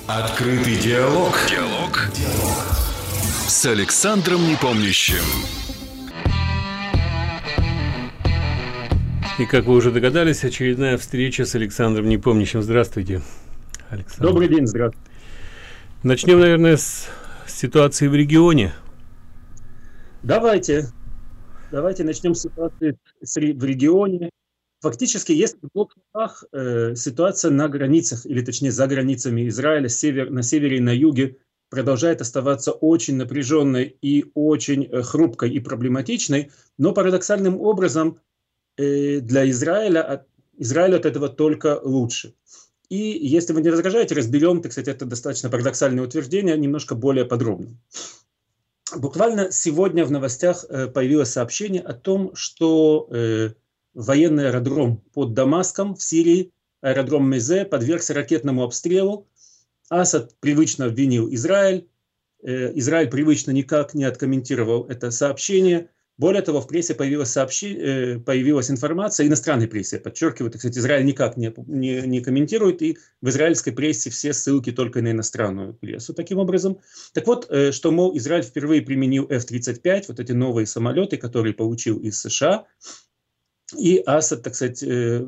Открытый диалог. С Александром Непомнящим. И как вы уже догадались, очередная встреча с Александром Непомнящим. Здравствуйте, Александр. Добрый день, здравствуйте. Начнем, наверное, с ситуации в регионе. Давайте начнем с ситуации в регионе. Фактически, если в двух словах, ситуация на границах, или точнее за границами Израиля, на севере и на юге, продолжает оставаться очень напряженной и очень хрупкой и проблематичной, но парадоксальным образом для Израилю от этого только лучше. И если вы не возражаете, разберем, так сказать, это достаточно парадоксальное утверждение немножко более подробно. Буквально сегодня в новостях появилось сообщение о том, что военный аэродром под Дамаском в Сирии, аэродром Мезе, подвергся ракетному обстрелу. Асад привычно обвинил Израиль. Израиль привычно никак не откомментировал это сообщение. Более того, в прессе появилась информация, иностранной прессе, я подчеркиваю, так сказать, Израиль никак не комментирует, и в израильской прессе все ссылки только на иностранную прессу таким образом. Так вот, что, мол, Израиль впервые применил F-35, вот эти новые самолеты, которые получил из США, и Асад, так сказать,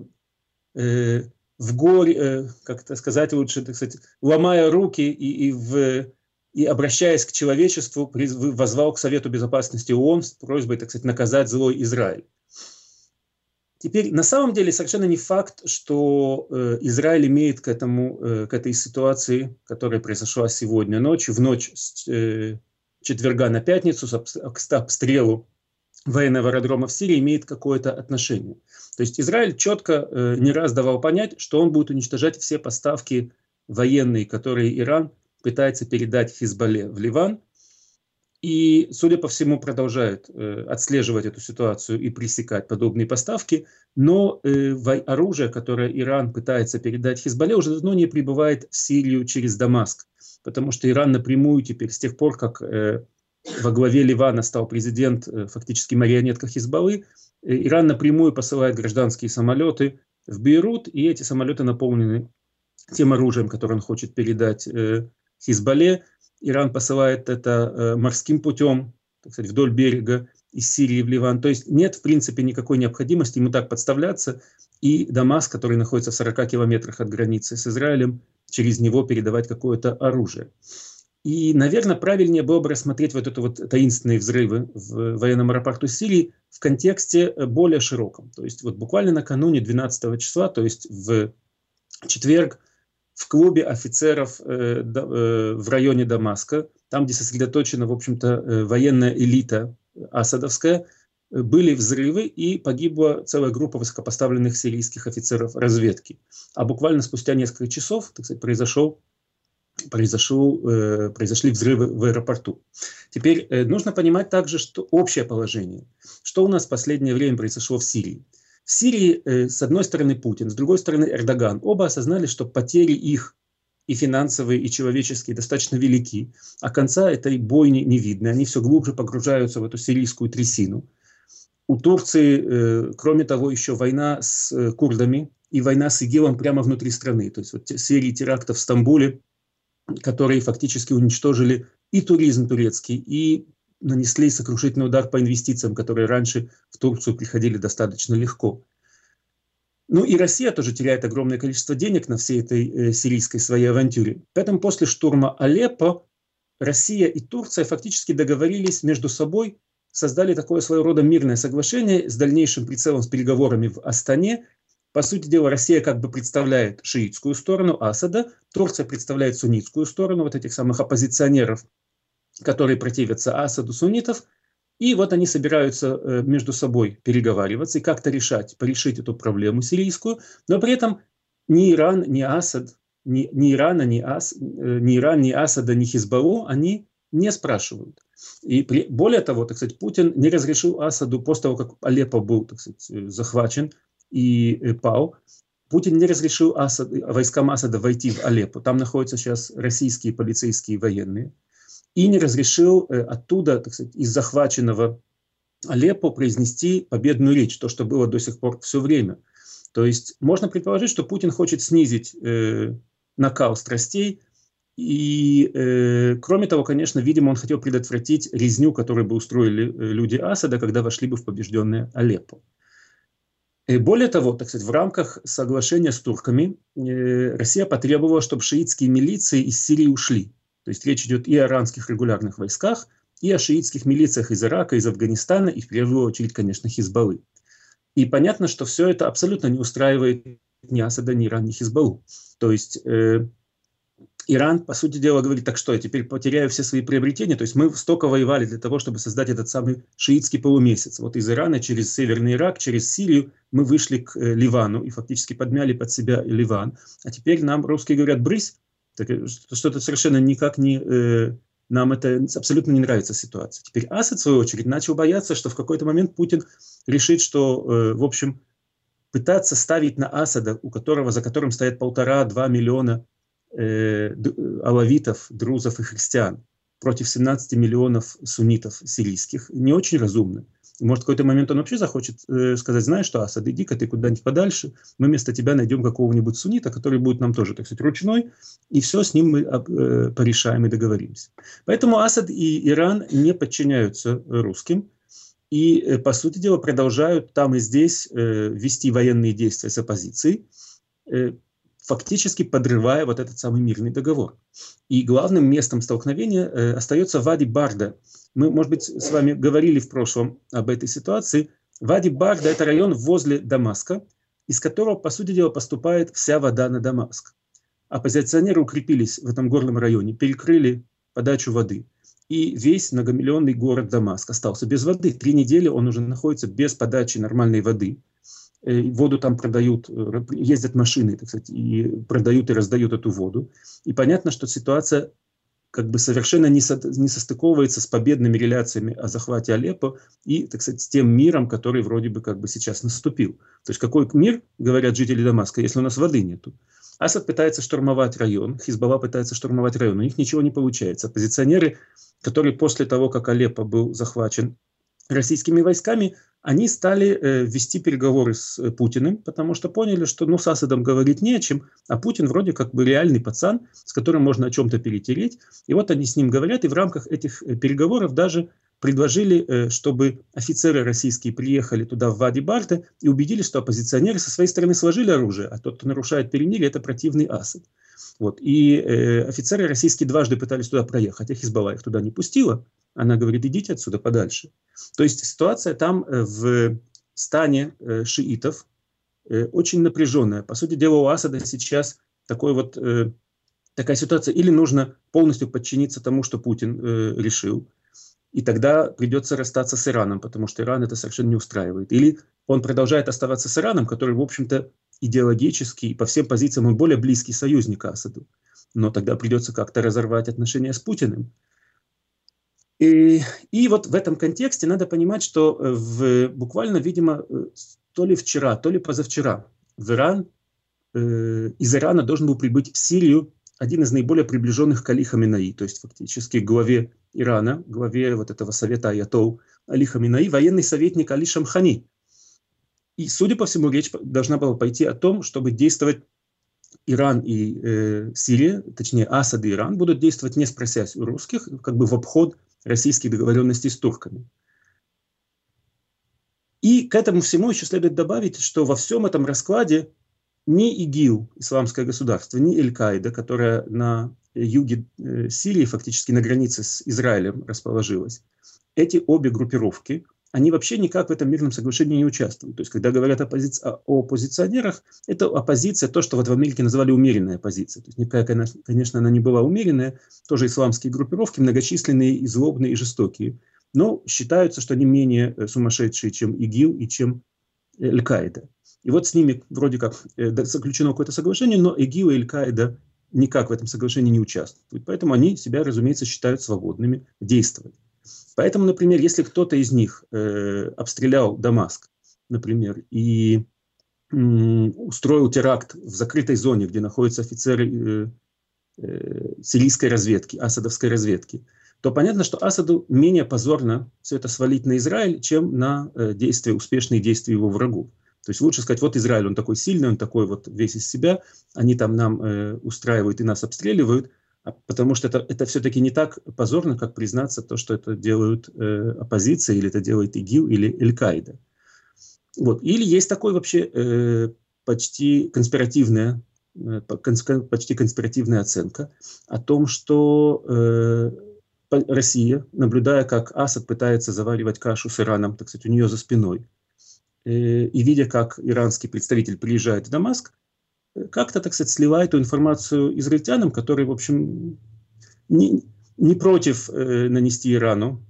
в горе, как это сказать лучше, так сказать, ломая руки и обращаясь к человечеству, воззвал к Совету Безопасности ООН с просьбой, так сказать, наказать злой Израиль. Теперь, на самом деле, совершенно не факт, что Израиль имеет к этой ситуации, которая произошла сегодня ночью, в ночь с четверга на пятницу, к обстрелу военного аэродрома в Сирии, имеет какое-то отношение. То есть Израиль четко не раз давал понять, что он будет уничтожать все поставки военные, которые Иран пытается передать Хизбалле в Ливан. И, судя по всему, продолжает отслеживать эту ситуацию и пресекать подобные поставки. Но оружие, которое Иран пытается передать Хизбалле, уже давно не прибывает в Сирию через Дамаск. Потому что Иран напрямую теперь, с тех пор, как во главе Ливана стал президент, фактически марионетка Хизбаллы, Иран напрямую посылает гражданские самолеты в Бейрут, и эти самолеты наполнены тем оружием, которое он хочет передать Хизбалле. Иран посылает это морским путем, так сказать, вдоль берега из Сирии в Ливан. То есть нет, в принципе, никакой необходимости ему так подставляться. И Дамаск, который находится в 40 километрах от границы с Израилем, через него передавать какое-то оружие. И, наверное, правильнее было бы рассмотреть вот это вот таинственные взрывы в военном аэропорту Сирии в контексте более широком. То есть вот буквально накануне 12 числа, то есть в четверг, в клубе офицеров в районе Дамаска, там, где сосредоточена, в общем-то, военная элита асадовская, были взрывы, и погибла целая группа высокопоставленных сирийских офицеров разведки. А буквально спустя несколько часов, так сказать, произошли взрывы в аэропорту. Теперь нужно понимать также, что общее положение. Что у нас в последнее время произошло в Сирии? В Сирии, с одной стороны, Путин, с другой стороны, Эрдоган. Оба осознали, что потери их и финансовые, и человеческие достаточно велики, а конца этой бойни не видно. Они все глубже погружаются в эту сирийскую трясину. У Турции, кроме того, еще война с курдами и война с ИГИЛом прямо внутри страны. То есть вот серии терактов в Стамбуле, которые фактически уничтожили и туризм турецкий, и нанесли сокрушительный удар по инвестициям, которые раньше в Турцию приходили достаточно легко. Ну и Россия тоже теряет огромное количество денег на всей этой сирийской своей авантюре. Поэтому после штурма Алеппо Россия и Турция фактически договорились между собой, создали такое своего рода мирное соглашение с дальнейшим прицелом, с переговорами в Астане. По сути дела, Россия как бы представляет шиитскую сторону Асада, Турция представляет суннитскую сторону, вот этих самых оппозиционеров, которые противятся Асаду, суннитов. И вот они собираются между собой переговариваться и как-то порешить эту проблему сирийскую. Но при этом ни Иран, ни Асад, ни Ирана, ни Иран, ни Асада, ни Хизбаллу они не спрашивают. И более того, так сказать, Путин не разрешил Асаду, после того, как Алеппо был, так сказать, захвачен и пал, Путин не разрешил войскам Асада войти в Алеппо. Там находятся сейчас российские полицейские и военные. И не разрешил оттуда, так сказать, из захваченного Алеппо произнести победную речь, то, что было до сих пор все время. То есть можно предположить, что Путин хочет снизить накал страстей И, кроме того, конечно, видимо, он хотел предотвратить резню, которую бы устроили люди Асада, когда вошли бы в побежденное Алеппо. И более того, так сказать, в рамках соглашения с турками Россия потребовала, чтобы шиитские милиции из Сирии ушли. То есть речь идет и о иранских регулярных войсках, и о шиитских милициях из Ирака, из Афганистана, и в первую очередь, конечно, Хизбаллы. И понятно, что все это абсолютно не устраивает ни Асада, ни Иран, ни Хизбаллу. То есть Иран, по сути дела, говорит, так что, я теперь потеряю все свои приобретения? То есть мы столько воевали для того, чтобы создать этот самый шиитский полумесяц. Вот из Ирана через Северный Ирак, через Сирию мы вышли к Ливану и фактически подмяли под себя Ливан. А теперь нам русские говорят, брысь, что-то совершенно никак не... Нам это абсолютно не нравится ситуация. Теперь Асад, в свою очередь, начал бояться, что в какой-то момент Путин решит, что, в общем, пытаться ставить на Асада, за которым стоят 1,5-2 миллиона алавитов, друзов и христиан, против 17 миллионов суннитов сирийских, не очень разумно. И может, в какой-то момент он вообще захочет сказать, знаешь что, Асад, иди-ка ты куда-нибудь подальше, мы вместо тебя найдем какого-нибудь суннита, который будет нам тоже, так сказать, ручной, и все с ним мы порешаем и договоримся. Поэтому Асад и Иран не подчиняются русским, и, по сути дела, продолжают там и здесь вести военные действия с оппозицией, фактически подрывая вот этот самый мирный договор. И главным местом столкновения остается Вади Барда. Мы, может быть, с вами говорили в прошлом об этой ситуации. Вади Барда – это район возле Дамаска, из которого, по сути дела, поступает вся вода на Дамаск. Оппозиционеры укрепились в этом горном районе, перекрыли подачу воды. И весь многомиллионный город Дамаск остался без воды. 3 недели он уже находится без подачи нормальной воды. Воду там продают, ездят машины, так сказать, и продают и раздают эту воду. И понятно, что ситуация как бы совершенно не состыковывается с победными реляциями о захвате Алеппо и, так сказать, с тем миром, который вроде бы как бы сейчас наступил. То есть какой мир, говорят жители Дамаска, если у нас воды нету? Асад пытается штурмовать район, Хизбалла пытается штурмовать район, у них ничего не получается. Оппозиционеры, которые после того, как Алеппо был захвачен российскими войсками, они стали вести переговоры с Путиным, потому что поняли, что с Асадом говорить не о чем, а Путин вроде как бы реальный пацан, с которым можно о чем-то перетереть. И вот они с ним говорят, и в рамках этих переговоров даже предложили, чтобы офицеры российские приехали туда, в Вади Барда, и убедились, что оппозиционеры со своей стороны сложили оружие, а тот, кто нарушает перемирие, это противный Асад. Вот. И офицеры российские дважды пытались туда проехать, а Хизбалла их туда не пустила. Она говорит, идите отсюда подальше. То есть ситуация там в стане шиитов очень напряженная. По сути дела, у Асада сейчас такая ситуация. Или нужно полностью подчиниться тому, что Путин решил, и тогда придется расстаться с Ираном, потому что Иран это совершенно не устраивает. Или он продолжает оставаться с Ираном, который, в общем-то, идеологически и по всем позициям он более близкий союзник Асаду. Но тогда придется как-то разорвать отношения с Путиным. И вот в этом контексте надо понимать, что буквально, видимо, то ли вчера, то ли позавчера в Иран, из Ирана должен был прибыть в Сирию один из наиболее приближенных к Али Хаминеи, то есть фактически главе Ирана, главе вот этого совета аятол Али Хаминеи, военный советник Али Шамхани. И, судя по всему, речь должна была пойти о том, чтобы действовать Иран и Сирия, точнее Асад и Иран, будут действовать, не спросясь у русских, как бы в обход российских договоренностей с турками. И к этому всему еще следует добавить, что во всем этом раскладе ни ИГИЛ, Исламское государство, ни Аль-Каида, которая на юге Сирии, фактически на границе с Израилем расположилась, эти обе группировки, они вообще никак в этом мирном соглашении не участвуют. То есть, когда говорят о оппозиционерах, это оппозиция, то, что вот в Америке называли умеренная оппозиция. То есть, никакая, конечно, она не была умеренная, тоже исламские группировки, многочисленные, и злобные, и жестокие. Но считаются, что они менее сумасшедшие, чем ИГИЛ и чем Аль-Каида. И вот с ними вроде как заключено какое-то соглашение, но ИГИЛ и Аль-Каида никак в этом соглашении не участвуют. Поэтому они себя, разумеется, считают свободными действовать. Поэтому, например, если кто-то из них обстрелял Дамаск, например, и устроил теракт в закрытой зоне, где находятся офицеры сирийской разведки, асадовской разведки, то понятно, что Асаду менее позорно все это свалить на Израиль, чем на успешные действия его врагов. То есть лучше сказать, вот Израиль, он такой сильный, он такой вот весь из себя, они там нам устраивают и нас обстреливают, потому что это все-таки не так позорно, как признаться то, что это делают оппозиция, или это делает ИГИЛ, или Аль-Каида. Вот. Или есть такой вообще почти конспиративная оценка о том, что Россия, наблюдая, как Асад пытается заваривать кашу с Ираном, так сказать, у нее за спиной, и видя, как иранский представитель приезжает в Дамаск, как-то, так сказать, сливает эту информацию израильтянам, которые, в общем, не против нанести Ирану,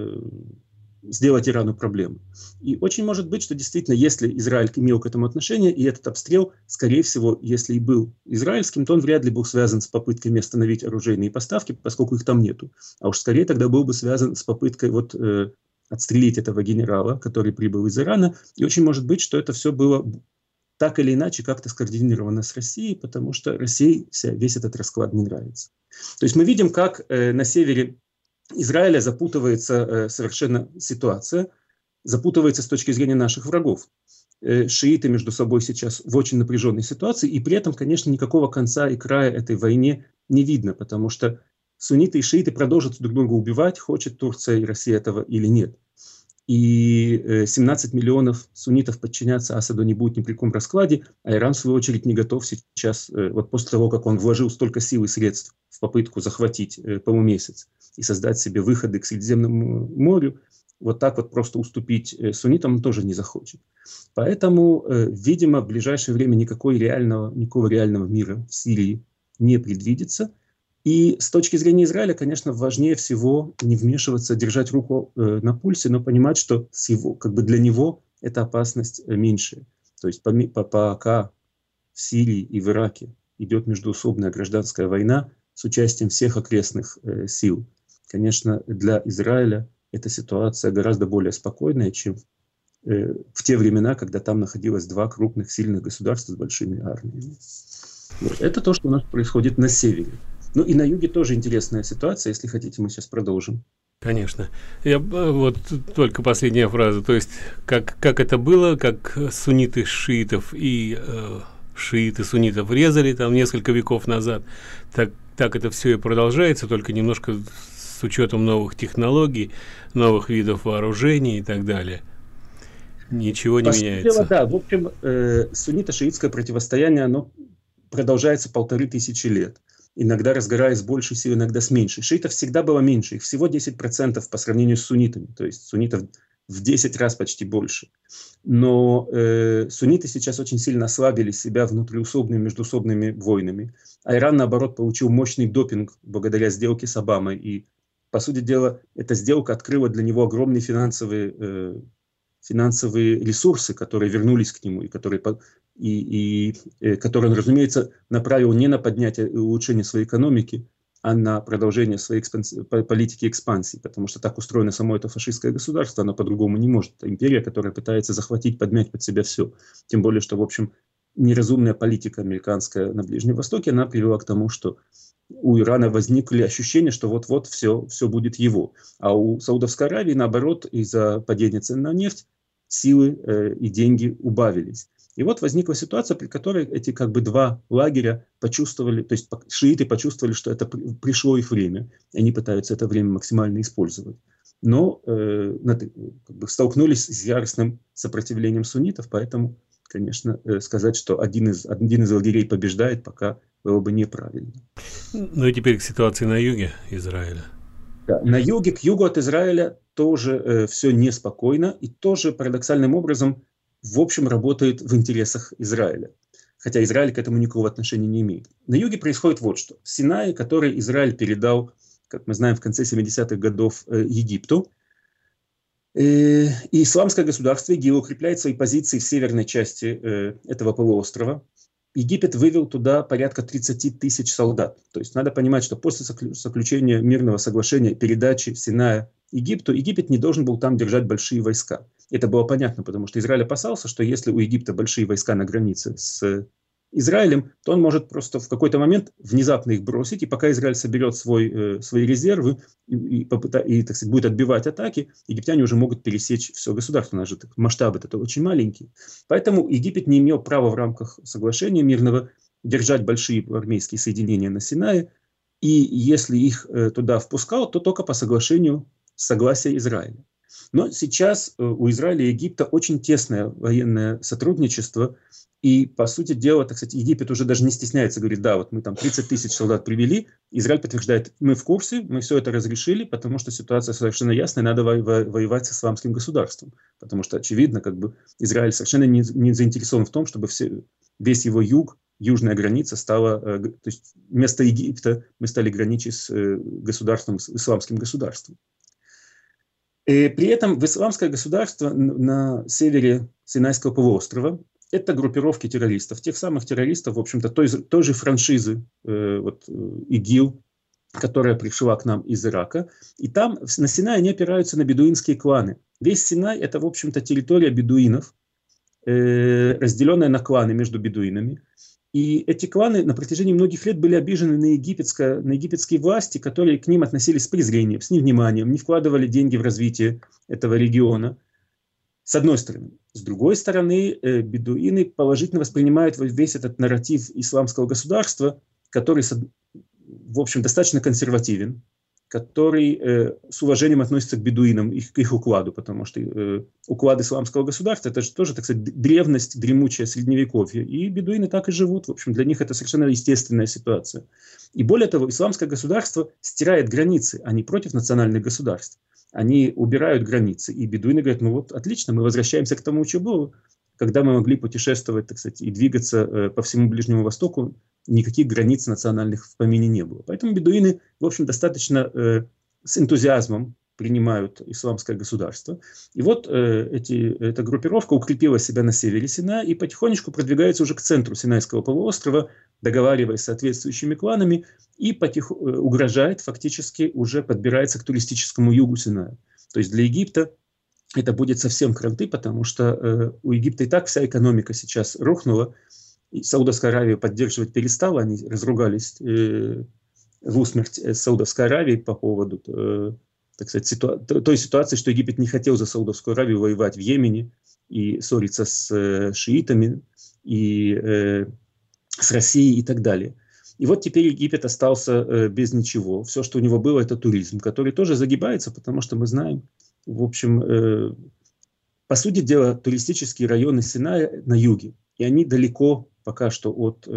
сделать Ирану проблему. И очень может быть, что действительно, если Израиль имел к этому отношение, и этот обстрел, скорее всего, если и был израильским, то он вряд ли был связан с попытками остановить оружейные поставки, поскольку их там нету. А уж скорее тогда был бы связан с попыткой отстрелить этого генерала, который прибыл из Ирана. И очень может быть, что это все было так или иначе как-то скоординировано с Россией, потому что России весь этот расклад не нравится. То есть мы видим, как на севере Израиля запутывается совершенно ситуация, запутывается с точки зрения наших врагов. Шииты между собой сейчас в очень напряженной ситуации, и при этом, конечно, никакого конца и края этой войне не видно, потому что сунниты и шииты продолжат друг друга убивать, хочет Турция и Россия этого или нет. И 17 миллионов суннитов подчиняться Асаду не будет ни при каком раскладе, а Иран, в свою очередь, не готов сейчас, вот после того, как он вложил столько сил и средств в попытку захватить полумесяц и создать себе выходы к Средиземному морю, вот так вот просто уступить суннитам он тоже не захочет. Поэтому, видимо, в ближайшее время никакого реального мира в Сирии не предвидится. И с точки зрения Израиля, конечно, важнее всего не вмешиваться, держать руку на пульсе, но понимать, что для него эта опасность меньшая. То есть пока в Сирии и в Ираке идет междоусобная гражданская война с участием всех окрестных сил, конечно, для Израиля эта ситуация гораздо более спокойная, чем в те времена, когда там находилось два крупных сильных государства с большими армиями. Вот. Это то, что у нас происходит на севере. Ну и на юге тоже интересная ситуация, если хотите, мы сейчас продолжим. Конечно. Вот только последняя фраза. То есть, как это было, как сунниты шиитов и шииты суннитов резали там несколько веков назад, так это все и продолжается, только немножко с учетом новых технологий, новых видов вооружений и так далее. Ничего не меняется. Да, в общем, суннито-шиитское противостояние, оно продолжается 1500 лет. Иногда разгораясь с большей силой, иногда с меньшей. Шиитов всегда было меньше, их всего 10% по сравнению с суннитами, то есть суннитов в 10 раз почти больше. Но сунниты сейчас очень сильно ослабили себя внутриусобными, междуусобными войнами. А Иран, наоборот, получил мощный допинг благодаря сделке с Обамой. И, по сути дела, эта сделка открыла для него огромные финансовые ресурсы, которые вернулись к нему, и которые он, разумеется, направил не на поднятие и улучшение своей экономики, а на продолжение своей политики экспансии, потому что так устроено само это фашистское государство, оно по-другому не может. Это империя, которая пытается захватить, подмять под себя все. Тем более, что, в общем, неразумная политика американская на Ближнем Востоке, она привела к тому, что у Ирана возникли ощущения, что вот-вот все будет его. А у Саудовской Аравии, наоборот, из-за падения цен на нефть, силы и деньги убавились. И вот возникла ситуация, при которой эти два лагеря почувствовали, то есть шииты почувствовали, что это пришло их время, и они пытаются это время максимально использовать. Но столкнулись с яростным сопротивлением суннитов, поэтому, конечно, сказать, что один из лагерей побеждает, пока было бы неправильно. Ну и теперь к ситуации на юге Израиля. Да, к югу от Израиля тоже все неспокойно, и тоже парадоксальным образом в общем, работает в интересах Израиля. Хотя Израиль к этому никакого отношения не имеет. На юге происходит вот что. Синай, который Израиль передал, как мы знаем, в конце 70-х годов Египту, и исламское государство ИГИЛ укрепляет свои позиции в северной части этого полуострова. Египет вывел туда порядка 30 тысяч солдат. То есть надо понимать, что после заключения мирного соглашения, передачи Синая Египту, Египет не должен был там держать большие войска. Это было понятно, потому что Израиль опасался, что если у Египта большие войска на границе с Израилем, то он может просто в какой-то момент внезапно их бросить, и пока Израиль соберет свои резервы и так сказать, будет отбивать атаки, египтяне уже могут пересечь все государство. У нас же масштабы это очень маленькие. Поэтому Египет не имел права в рамках соглашения мирного держать большие армейские соединения на Синае. и если их туда впускал, то только по согласия Израиля. Но сейчас у Израиля и Египта очень тесное военное сотрудничество, и, по сути дела, так сказать, Египет уже даже не стесняется, говорит, да, вот мы там 30 тысяч солдат привели, Израиль подтверждает, мы в курсе, мы все это разрешили, потому что ситуация совершенно ясная, надо воевать с исламским государством, потому что, очевидно, как бы Израиль совершенно не заинтересован в том, чтобы весь его юг, южная граница стала, то есть вместо Египта мы стали граничить с государством, с исламским государством. И при этом в исламское государство на севере Синайского полуострова это группировки террористов, тех самых террористов, в общем-то, той же франшизы ИГИЛ, которая пришла к нам из Ирака. И там на Синае они опираются на бедуинские кланы. Весь Синай – это, в общем-то, территория бедуинов, разделенная на кланы между бедуинами. И эти кланы на протяжении многих лет были обижены на египетские власти, которые к ним относились с презрением, с невниманием, не вкладывали деньги в развитие этого региона. С одной стороны. С другой стороны, бедуины положительно воспринимают весь этот нарратив исламского государства, который, в общем, достаточно консервативен, который с уважением относится к бедуинам, к их укладу, потому что уклад исламского государства – это же тоже, так сказать, древность, дремучее средневековье. И бедуины так и живут. В общем, для них это совершенно естественная ситуация. И более того, исламское государство стирает границы, а не против национальных государств. Они убирают границы. И бедуины говорят, ну вот, отлично, мы возвращаемся к тому, что было. Когда мы могли путешествовать, так сказать, и двигаться по всему Ближнему Востоку, никаких границ национальных в помине не было. Поэтому бедуины, в общем, достаточно с энтузиазмом принимают исламское государство. И вот эта группировка укрепила себя на севере Синая и потихонечку продвигается уже к центру Синайского полуострова, договариваясь с соответствующими кланами, и угрожает, фактически уже подбирается к туристическому югу Синая. То есть для Египта это будет совсем кранты, потому что у Египта и так вся экономика сейчас рухнула, и Саудовская Аравия поддерживать перестала, они разругались в усмерть с Саудовской Аравией по поводу так сказать, той ситуации, что Египет не хотел за Саудовскую Аравию воевать в Йемене и ссориться с шиитами, и с Россией и так далее. И вот теперь Египет остался без ничего. Все, что у него было, это туризм, который тоже загибается, потому что мы знаем, в общем, по сути дела, туристические районы Синая на юге, и они далеко пока что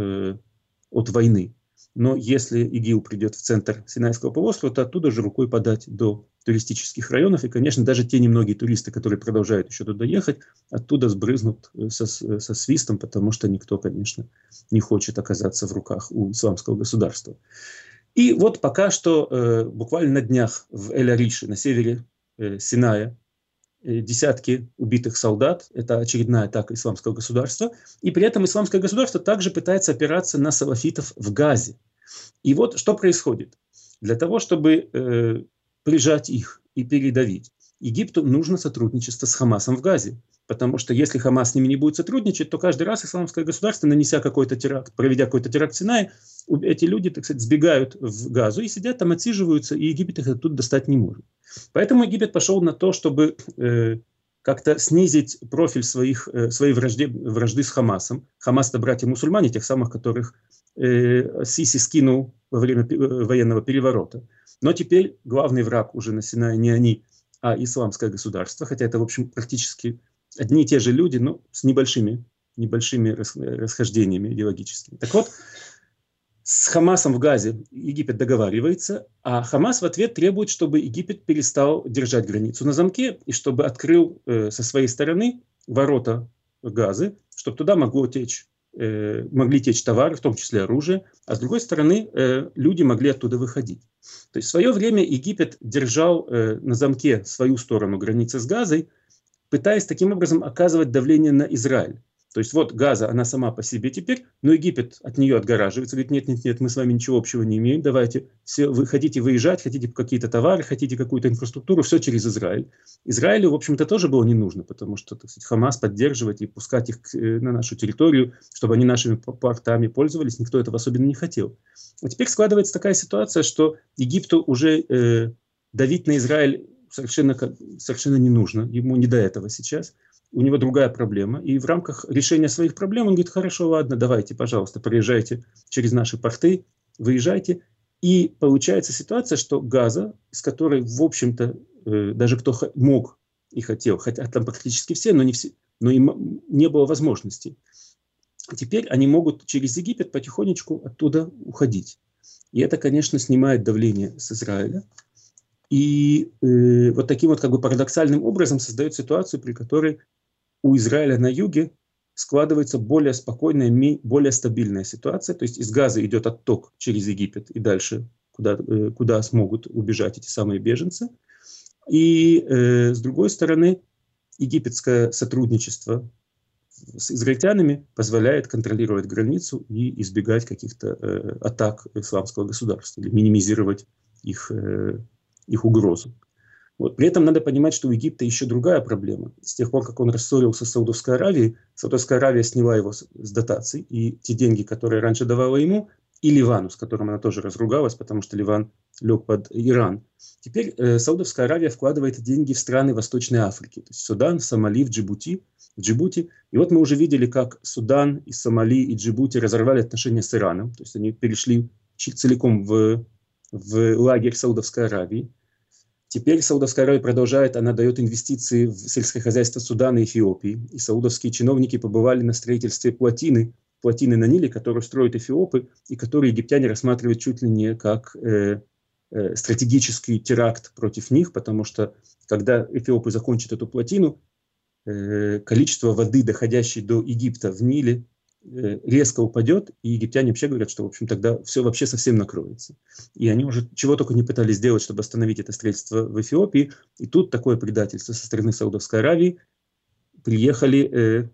от войны. Но если ИГИЛ придет в центр Синайского полуострова, то оттуда же рукой подать до туристических районов. И, конечно, даже те немногие туристы, которые продолжают еще туда ехать, оттуда сбрызнут со свистом, потому что никто, конечно, не хочет оказаться в руках у исламского государства. И вот пока что, буквально на днях в Эль-Арише, на севере Синая, десятки убитых солдат. Это очередная атака исламского государства. И при этом исламское государство также пытается опираться на салафитов в Газе. И вот что происходит. Для того, чтобы прижать их и передавить, Египту нужно сотрудничество с Хамасом в Газе. Потому что если Хамас с ними не будет сотрудничать, то каждый раз исламское государство, нанеся какой-то теракт, проведя какой-то теракт в Синае, эти люди, так сказать, сбегают в Газу и сидят там, отсиживаются, и Египет их оттуда достать не может. Поэтому Египет пошел на то, чтобы как-то снизить профиль своей вражды с Хамасом. Хамас – это братья-мусульмане, тех самых, которых Сиси скинул во время военного переворота. Но теперь главный враг уже на Синае не они, а исламское государство, хотя это, в общем, практически одни и те же люди, но с небольшими расхождениями идеологическими. Так вот, с Хамасом в Газе Египет договаривается, а Хамас в ответ требует, чтобы Египет перестал держать границу на замке и чтобы открыл со своей стороны ворота Газы, чтобы туда могли течь товары, в том числе оружие, а с другой стороны люди могли оттуда выходить. То есть в свое время Египет держал на замке свою сторону границы с Газой, пытаясь таким образом оказывать давление на Израиль. То есть вот Газа, она сама по себе теперь, но Египет от нее отгораживается, говорит, нет, мы с вами ничего общего не имеем, давайте, вы хотите выезжать, хотите какие-то товары, хотите какую-то инфраструктуру, все через Израиль. Израилю, в общем-то, тоже было не нужно, потому что, так сказать, Хамас поддерживать и пускать их на нашу территорию, чтобы они нашими портами пользовались, никто этого особенно не хотел. А теперь складывается такая ситуация, что Египту уже давить на Израиль совершенно не нужно, ему не до этого сейчас. У него другая проблема. И в рамках решения своих проблем он говорит, хорошо, ладно, давайте, пожалуйста, проезжайте через наши порты, выезжайте. И получается ситуация, что Газа, с которой, в общем-то, даже кто мог и хотел, хотя там практически все, но не все, но им не было возможностей. Теперь они могут через Египет потихонечку оттуда уходить. И это, конечно, снимает давление с Израиля. И вот таким вот как бы парадоксальным образом создает ситуацию, при которой у Израиля на юге складывается более спокойная, более стабильная ситуация. То есть из Газы идет отток через Египет и дальше, куда смогут убежать эти самые беженцы. И с другой стороны, египетское сотрудничество с израильтянами позволяет контролировать границу и избегать каких-то атак исламского государства или минимизировать их угрозу. Вот. При этом надо понимать, что у Египта еще другая проблема. С тех пор, как он рассорился с Саудовской Аравией, Саудовская Аравия сняла его с дотаций, и те деньги, которые раньше давала ему, и Ливану, с которым она тоже разругалась, потому что Ливан лег под Иран. Теперь Саудовская Аравия вкладывает деньги в страны Восточной Африки, то есть Судан, Сомали, в Джибути. И вот мы уже видели, как Судан, и Сомали, и Джибути разорвали отношения с Ираном, то есть они перешли целиком в лагерь Саудовской Аравии. Теперь Саудовская Аравия продолжает, она дает инвестиции в сельское хозяйство Судана и Эфиопии. И саудовские чиновники побывали на строительстве плотины на Ниле, которую строят эфиопы, и которую египтяне рассматривают чуть ли не как стратегический теракт против них, потому что когда эфиопы закончат эту плотину, количество воды, доходящей до Египта в Ниле, резко упадет, и египтяне вообще говорят, что, в общем, тогда все вообще совсем накроется. И они уже чего только не пытались сделать, чтобы остановить это строительство в Эфиопии. И тут такое предательство со стороны Саудовской Аравии. Приехали...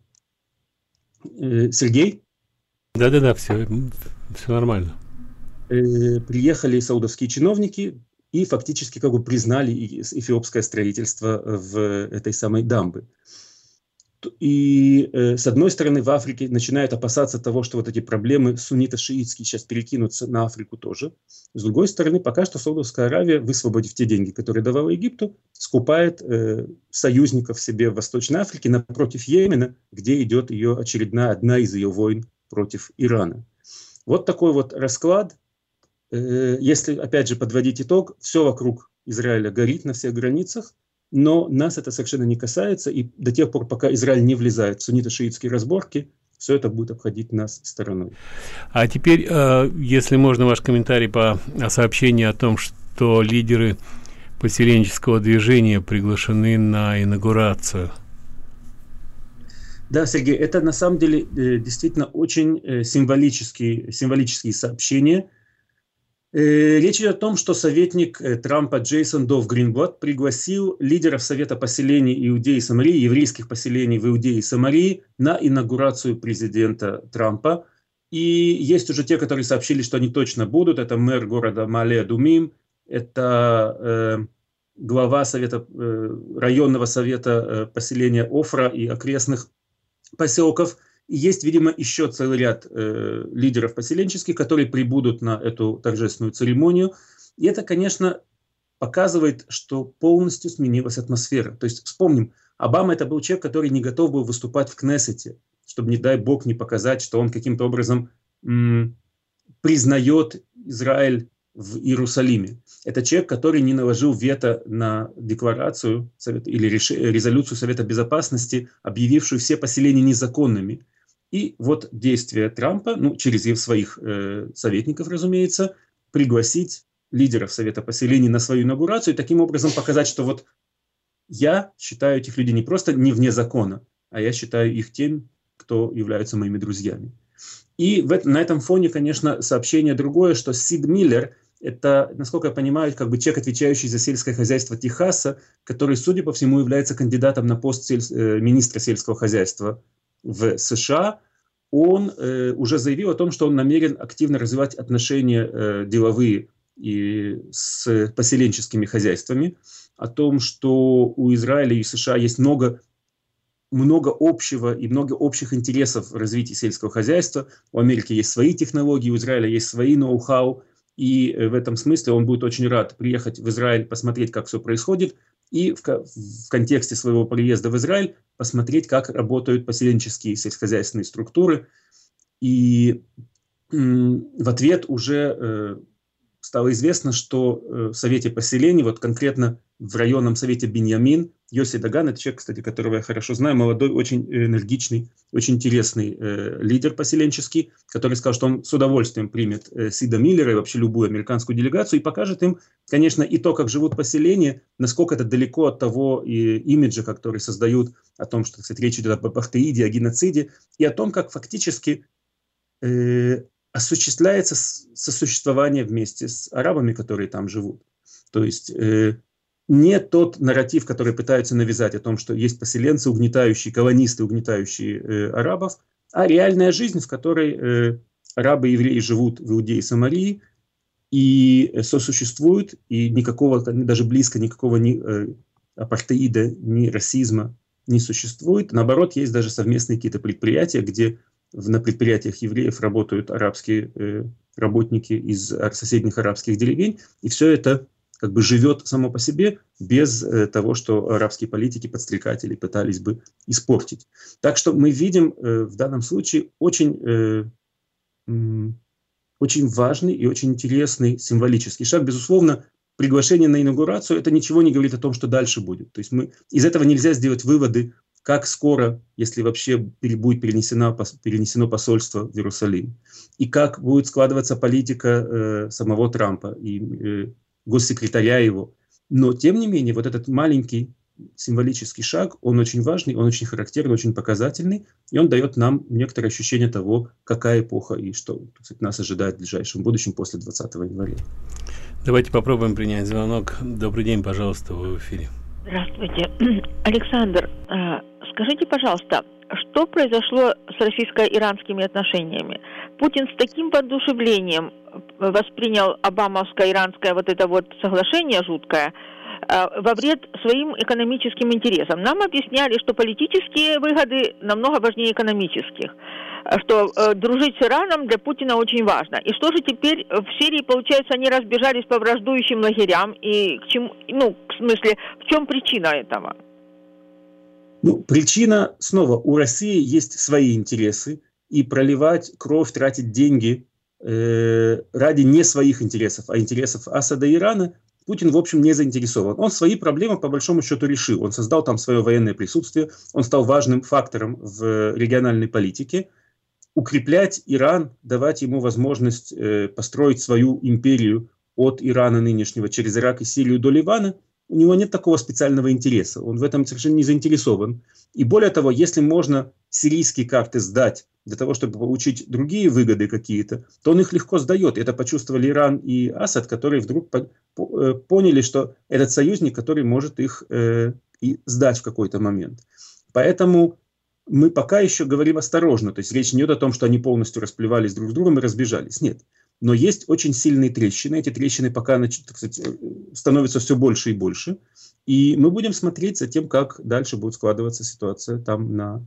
Сергей? Да-да-да, все нормально. Приехали саудовские чиновники и фактически как бы признали эфиопское строительство в этой самой дамбе. И с одной стороны в Африке начинают опасаться того, что вот эти проблемы суннито-шиитские сейчас перекинутся на Африку тоже. С другой стороны, пока что Саудовская Аравия, высвободив те деньги, которые давала Египту, скупает союзников себе в Восточной Африке напротив Йемена, где идет одна из ее войн против Ирана. Вот такой вот расклад. Если, опять же, подводить итог, все вокруг Израиля горит на всех границах, но нас это совершенно не касается, и до тех пор, пока Израиль не влезает в суннито-шиитские разборки, все это будет обходить нас стороной. А теперь, если можно, ваш комментарий по сообщению о том, что лидеры поселенческого движения приглашены на инаугурацию. Да, Сергей, это на самом деле действительно очень символические сообщения. Речь идет о том, что советник Трампа Джейсон Дов Гринблат пригласил лидеров Совета поселений Иудеи и Самарии, еврейских поселений в Иудее и Самарии, на инаугурацию президента Трампа. И есть уже те, которые сообщили, что они точно будут. Это мэр города Маале-Адумим, это глава районного совета поселения Офра и окрестных поселков. И есть, видимо, еще целый ряд лидеров поселенческих, которые прибудут на эту торжественную церемонию. И это, конечно, показывает, что полностью сменилась атмосфера. То есть, вспомним, Обама – это был человек, который не готов был выступать в Кнессете, чтобы, не дай бог, не показать, что он каким-то образом признает Израиль в Иерусалиме. Это человек, который не наложил вето на декларацию или резолюцию Совета Безопасности, объявившую все поселения незаконными. И вот действия Трампа, через своих советников, разумеется, пригласить лидеров Совета поселений на свою инаугурацию и таким образом показать, что вот я считаю этих людей не просто не вне закона, а я считаю их тем, кто являются моими друзьями. И на этом фоне, конечно, сообщение другое, что Сид Миллер – это, насколько я понимаю, как бы человек, отвечающий за сельское хозяйство Техаса, который, судя по всему, является кандидатом на пост министра сельского хозяйства в США. Он уже заявил о том, что он намерен активно развивать отношения деловые с поселенческими хозяйствами, о том, что у Израиля и США есть много общего и много общих интересов в развитии сельского хозяйства. У Америки есть свои технологии, у Израиля есть свои ноу-хау. И в этом смысле он будет очень рад приехать в Израиль, посмотреть, как все происходит, и в контексте своего приезда в Израиль посмотреть, как работают поселенческие сельскохозяйственные структуры. И в ответ уже стало известно, что в Совете поселений, вот конкретно в районном совете Биньямин, Йоси Даган, это человек, кстати, которого я хорошо знаю, молодой, очень энергичный, очень интересный лидер поселенческий, который сказал, что он с удовольствием примет Сида Миллера и вообще любую американскую делегацию и покажет им, конечно, и то, как живут поселения, насколько это далеко от того имиджа, который создают о том, что, кстати, речь идет об апартеиде, о геноциде, и о том, как фактически осуществляется сосуществование вместе с арабами, которые там живут. То есть не тот нарратив, который пытаются навязать о том, что есть поселенцы, угнетающие, колонисты, угнетающие арабов, а реальная жизнь, в которой арабы и евреи живут в Иудее и Самарии и сосуществуют, и никакого, даже близко никакого ни апартеида, ни расизма не существует. Наоборот, есть даже совместные какие-то предприятия, где на предприятиях евреев работают арабские работники из соседних арабских деревень, и все это как бы живет само по себе без того, что арабские политики, подстрекатели пытались бы испортить. Так что мы видим в данном случае очень важный и очень интересный символический шаг. Безусловно, приглашение на инаугурацию — это ничего не говорит о том, что дальше будет. То есть из этого нельзя сделать выводы, как скоро, если вообще будет перенесено посольство в Иерусалим, и как будет складываться политика самого Трампа и госсекретаря его. Но, тем не менее, вот этот маленький символический шаг, он очень важный, он очень характерный, очень показательный, и он дает нам некоторое ощущение того, какая эпоха и что, кстати, нас ожидает в ближайшем будущем после 20 января. Давайте попробуем принять звонок. Добрый день, пожалуйста, вы в эфире. Здравствуйте. Александр, скажите, пожалуйста, что произошло с российско-иранскими отношениями? Путин с таким воодушевлением воспринял обамовско-иранское вот это вот соглашение жуткое во вред своим экономическим интересам. Нам объясняли, что политические выгоды намного важнее экономических, что дружить с Ираном для Путина очень важно. И что же теперь в Сирии, получается, они разбежались по враждующим лагерям? И к чему, в смысле, в чем причина этого? Причина, снова, у России есть свои интересы, и проливать кровь, тратить деньги ради не своих интересов, а интересов Асада и Ирана Путин, в общем, не заинтересован. Он свои проблемы, по большому счету, решил. Он создал там свое военное присутствие, он стал важным фактором в региональной политике. Укреплять Иран, давать ему возможность построить свою империю от Ирана нынешнего через Ирак и Сирию до Ливана, у него нет такого специального интереса. Он в этом совершенно не заинтересован. И более того, если можно сирийские карты сдать для того, чтобы получить другие выгоды какие-то, то он их легко сдает. Это почувствовали Иран и Асад, которые вдруг поняли, что этот союзник, который может их и сдать в какой-то момент. Поэтому мы пока еще говорим осторожно. То есть речь не идет о том, что они полностью расплевались друг с другом и разбежались. Нет. Но есть очень сильные трещины. Эти трещины пока, так сказать, становятся все больше и больше. И мы будем смотреть за тем, как дальше будет складываться ситуация там,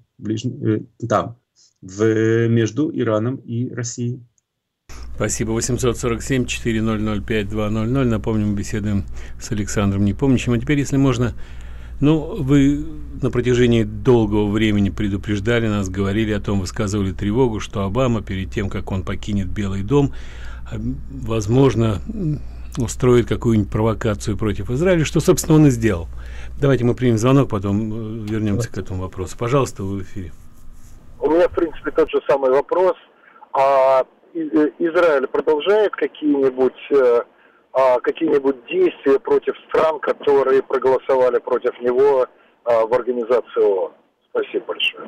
между Ираном и Россией. Спасибо. 847-400-5200. Напомню, мы беседуем с Александром Непомнящим. А теперь, если можно, вы на протяжении долгого времени предупреждали нас, говорили о том, высказывали тревогу, что Обама перед тем, как он покинет Белый дом, возможно, устроит какую-нибудь провокацию против Израиля, что, собственно, он и сделал. Давайте мы примем звонок, потом вернемся к этому вопросу. Пожалуйста, вы в эфире. У меня, в принципе, тот же самый вопрос. Израиль продолжает какие-нибудь действия против стран, которые проголосовали против него в организации ООН? Спасибо большое.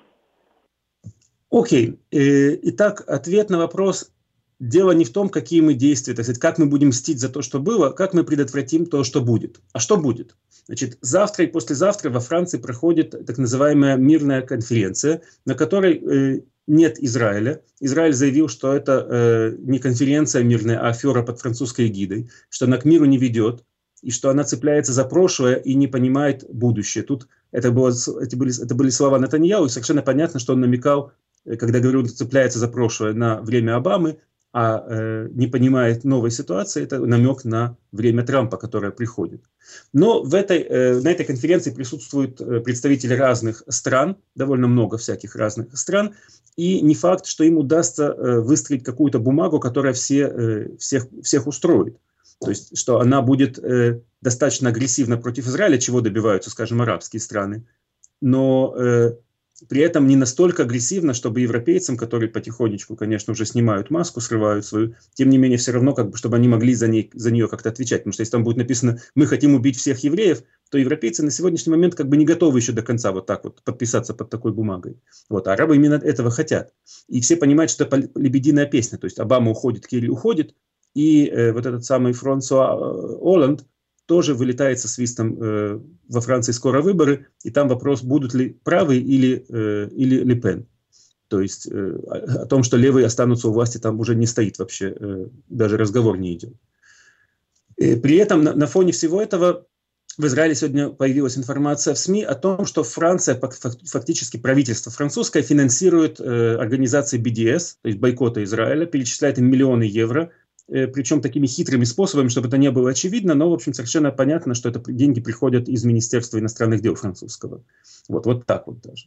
Окей. Итак, ответ на вопрос. Дело не в том, какие мы действия, так сказать, как мы будем мстить за то, что было, как мы предотвратим то, что будет. А что будет? Значит, завтра и послезавтра во Франции проходит так называемая мирная конференция, на которой нет Израиля. Израиль заявил, что это не конференция мирная, а афера под французской эгидой, что она к миру не ведет, и что она цепляется за прошлое и не понимает будущее. Тут это были слова Нетаньяху, и совершенно понятно, что он намекал, когда говорил, он цепляется за прошлое на время Обамы, не понимает новой ситуации, это намек на время Трампа, которое приходит. Но на этой конференции присутствуют представители разных стран, довольно много всяких разных стран, и не факт, что им удастся выстроить какую-то бумагу, которая всех устроит. То есть, что она будет достаточно агрессивна против Израиля, чего добиваются, скажем, арабские страны, но при этом не настолько агрессивно, чтобы европейцам, которые потихонечку, конечно, уже снимают маску, срывают свою, тем не менее, все равно, чтобы они могли за нее как-то отвечать. Потому что если там будет написано «мы хотим убить всех евреев», то европейцы на сегодняшний момент не готовы еще до конца вот так вот подписаться под такой бумагой. А арабы именно этого хотят. И все понимают, что это лебединая песня. То есть Обама уходит, Керри уходит, и вот этот самый Франсуа Олланд тоже вылетает со свистом. Во Франции скоро выборы, и там вопрос, будут ли правые или Ле Пен. То есть о том, что левые останутся у власти, там уже не стоит вообще, даже разговор не идет. При этом на фоне всего этого в Израиле сегодня появилась информация в СМИ о том, что Франция, фактически правительство французское, финансирует организации BDS, то есть бойкота Израиля, перечисляет им миллионы евро, причем такими хитрыми способами, чтобы это не было очевидно, но, в общем, совершенно понятно, что это деньги приходят из Министерства иностранных дел французского. Вот так вот даже.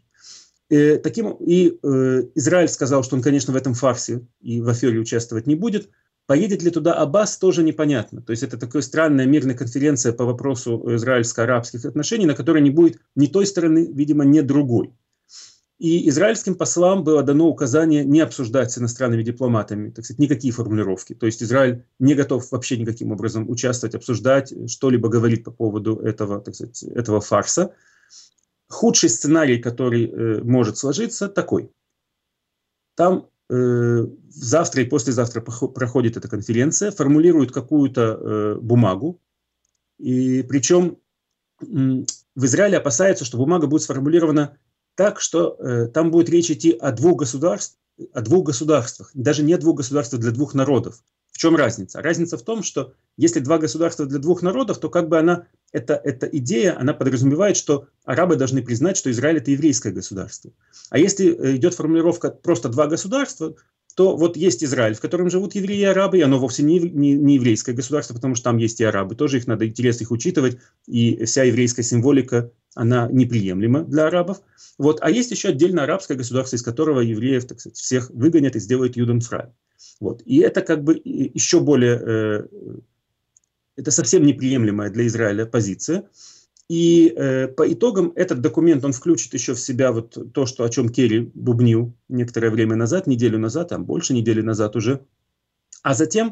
Израиль сказал, что он, конечно, в этом фарсе и в афере участвовать не будет. Поедет ли туда Аббас, тоже непонятно. То есть это такая странная мирная конференция по вопросу израильско-арабских отношений, на которой не будет ни той стороны, видимо, ни другой. И израильским послам было дано указание не обсуждать с иностранными дипломатами, так сказать, никакие формулировки. То есть Израиль не готов вообще никаким образом участвовать, обсуждать, что-либо говорить по поводу этого фарса. Худший сценарий, который может сложиться, такой. Там завтра и послезавтра проходит эта конференция, формулируют какую-то бумагу, и причем в Израиле опасаются, что бумага будет сформулирована так, что там будет речь идти о двух государствах, даже не о двух государствах для двух народов. В чем разница? Разница в том, что если два государства для двух народов, то эта идея, она подразумевает, что арабы должны признать, что Израиль это еврейское государство. А если идет формулировка просто два государства, то вот есть Израиль, в котором живут евреи и арабы, и оно вовсе не еврейское государство, потому что там есть и арабы, тоже интерес их учитывать, и вся еврейская символика, она неприемлема для арабов. А есть еще отдельно арабское государство, из которого евреев, так сказать, всех выгонят и сделают юденфрай. И это еще более, это совсем неприемлемая для Израиля позиция. И по итогам этот документ, он включит еще в себя то, о чем Керри бубнил некоторое время назад, неделю назад, больше недели назад уже. А затем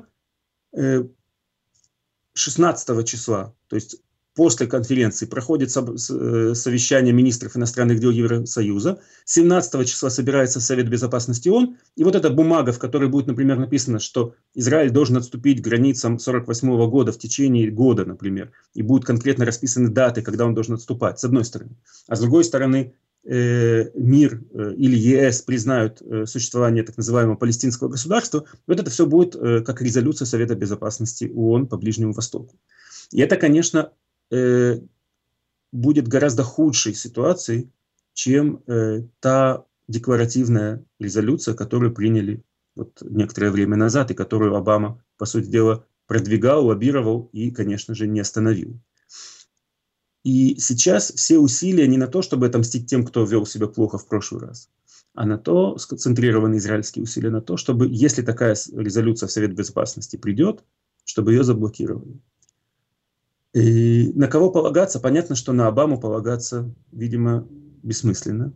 16 числа, то есть после конференции, проходит совещание министров иностранных дел Евросоюза. 17 числа собирается Совет Безопасности ООН. И вот эта бумага, в которой будет, например, написано, что Израиль должен отступить к границам 1948 года в течение года, например. И будут конкретно расписаны даты, когда он должен отступать, с одной стороны. А с другой стороны, мир или ЕС признают существование так называемого палестинского государства. Вот это все будет как резолюция Совета Безопасности ООН по Ближнему Востоку. И это, конечно, будет гораздо худшей ситуацией, чем та декларативная резолюция, которую приняли некоторое время назад, и которую Обама, по сути дела, продвигал, лоббировал и, конечно же, не остановил. И сейчас все усилия не на то, чтобы отомстить тем, кто вел себя плохо в прошлый раз, а на то, сконцентрированы израильские усилия на то, чтобы, если такая резолюция в Совет Безопасности придет, чтобы ее заблокировали. И на кого полагаться? Понятно, что на Обаму полагаться, видимо, бессмысленно.